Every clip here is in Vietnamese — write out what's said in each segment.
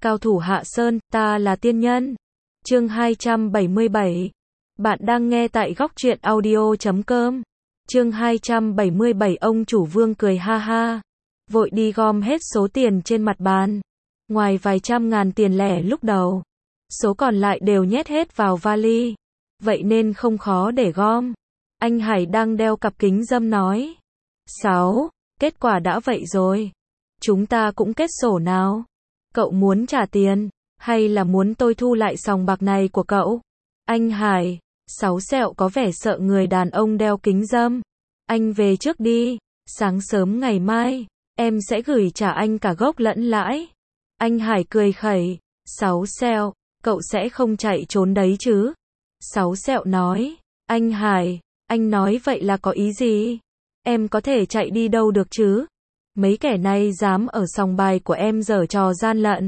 Cao thủ Hạ Sơn, ta là tiên nhân. Chương 277. Bạn đang nghe tại góc truyện audio.com. Chương 277. Ông chủ Vương cười ha ha, vội đi gom hết số tiền trên mặt bàn. Ngoài vài trăm ngàn tiền lẻ lúc đầu, số còn lại đều nhét hết vào vali, vậy nên không khó để gom. Anh Hải đang đeo cặp kính râm nói: 6, kết quả đã vậy rồi. Chúng ta cũng kết sổ nào. Cậu muốn trả tiền, hay là muốn tôi thu lại sòng bạc này của cậu? Anh Hải, Sáu Sẹo có vẻ sợ người đàn ông đeo kính râm. Anh về trước đi, sáng sớm ngày mai, em sẽ gửi trả anh cả gốc lẫn lãi. Anh Hải cười khẩy: Sáu Sẹo, cậu sẽ không chạy trốn đấy chứ? Sáu Sẹo nói: Anh Hải, anh nói vậy là có ý gì? Em có thể chạy đi đâu được chứ? Mấy kẻ này dám ở sòng bài của em giở trò gian lận.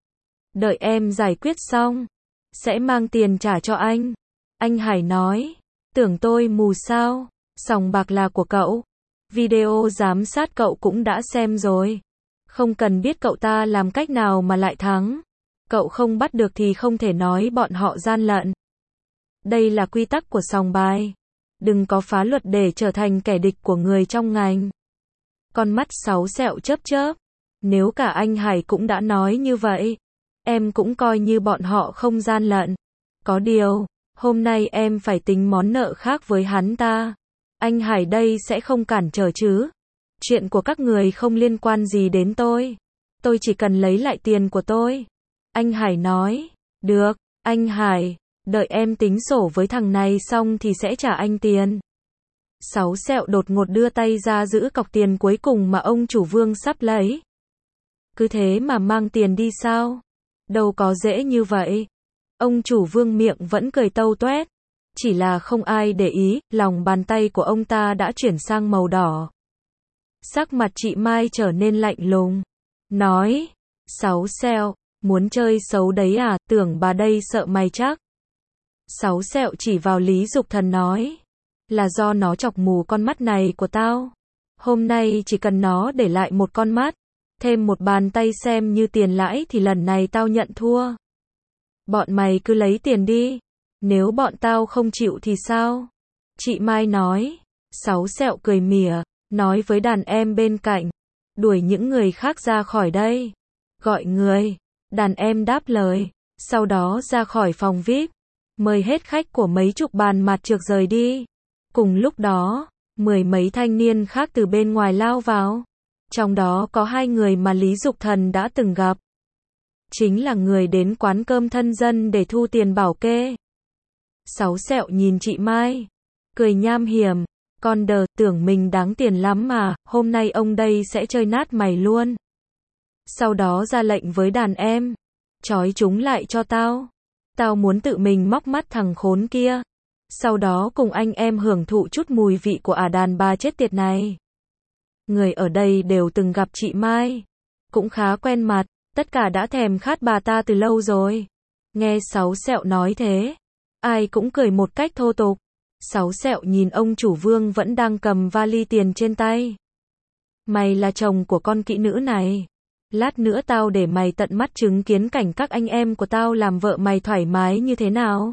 Đợi em giải quyết xong, sẽ mang tiền trả cho anh. Anh Hải nói: Tưởng tôi mù sao? Sòng bạc là của cậu. Video giám sát cậu cũng đã xem rồi. Không cần biết cậu ta làm cách nào mà lại thắng. Cậu không bắt được thì không thể nói bọn họ gian lận. Đây là quy tắc của sòng bài. Đừng có phá luật để trở thành kẻ địch của người trong ngành. Con mắt Sáu Sẹo chớp chớp. Nếu cả anh Hải cũng đã nói như vậy, em cũng coi như bọn họ không gian lận. Có điều, hôm nay em phải tính món nợ khác với hắn ta. Anh Hải đây sẽ không cản trở chứ? Chuyện của các người không liên quan gì đến tôi. Tôi chỉ cần lấy lại tiền của tôi. Anh Hải nói: Được, anh Hải, đợi em tính sổ với thằng này xong thì sẽ trả anh tiền. Sáu Sẹo đột ngột đưa tay ra giữ cọc tiền cuối cùng mà ông chủ Vương sắp lấy. Cứ thế mà mang tiền đi sao? Đâu có dễ như vậy. Ông chủ Vương miệng vẫn cười tâu toét. Chỉ là không ai để ý, lòng bàn tay của ông ta đã chuyển sang màu đỏ. Sắc mặt chị Mai trở nên lạnh lùng. Nói: Sáu Sẹo, muốn chơi xấu đấy à, tưởng bà đây sợ mày chắc. Sáu Sẹo chỉ vào Lý Dục Thần nói: Là do nó chọc mù con mắt này của tao. Hôm nay chỉ cần nó để lại một con mắt, thêm một bàn tay xem như tiền lãi thì lần này tao nhận thua. Bọn mày cứ lấy tiền đi. Nếu bọn tao không chịu thì sao? Chị Mai nói. Sáu Sẹo cười mỉa, nói với đàn em bên cạnh: Đuổi những người khác ra khỏi đây. Gọi người. Đàn em đáp lời, sau đó ra khỏi phòng VIP, mời hết khách của mấy chục bàn mặt trược rời đi. Cùng lúc đó, mười mấy thanh niên khác từ bên ngoài lao vào. Trong đó có hai người mà Lý Dục Thần đã từng gặp. Chính là người đến quán cơm thân dân để thu tiền bảo kê. Sáu Sẹo nhìn chị Mai, cười nham hiểm: Con đờ, tưởng mình đáng tiền lắm mà, hôm nay ông đây sẽ chơi nát mày luôn. Sau đó ra lệnh với đàn em: Trói chúng lại cho tao. Tao muốn tự mình móc mắt thằng khốn kia. Sau đó cùng anh em hưởng thụ chút mùi vị của đàn bà chết tiệt này. Người ở đây đều từng gặp chị Mai, cũng khá quen mặt, tất cả đã thèm khát bà ta từ lâu rồi. Nghe Sáu Sẹo nói thế, ai cũng cười một cách thô tục. Sáu Sẹo nhìn ông chủ Vương vẫn đang cầm vali tiền trên tay. Mày là chồng của con kỹ nữ này. Lát nữa tao để mày tận mắt chứng kiến cảnh các anh em của tao làm vợ mày thoải mái như thế nào.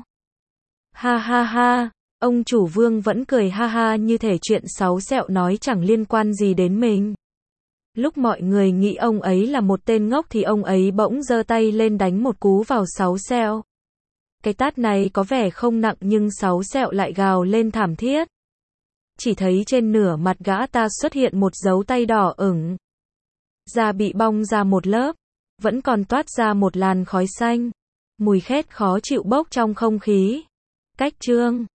Ha ha ha, ông chủ Vương vẫn cười ha ha như thể chuyện Sáu Sẹo nói chẳng liên quan gì đến mình. Lúc mọi người nghĩ ông ấy là một tên ngốc thì ông ấy bỗng giơ tay lên đánh một cú vào Sáu Sẹo. Cái tát này có vẻ không nặng nhưng Sáu Sẹo lại gào lên thảm thiết. Chỉ thấy trên nửa mặt gã ta xuất hiện một dấu tay đỏ ửng. Da bị bong ra một lớp, vẫn còn toát ra một làn khói xanh. Mùi khét khó chịu bốc trong không khí. Cách chương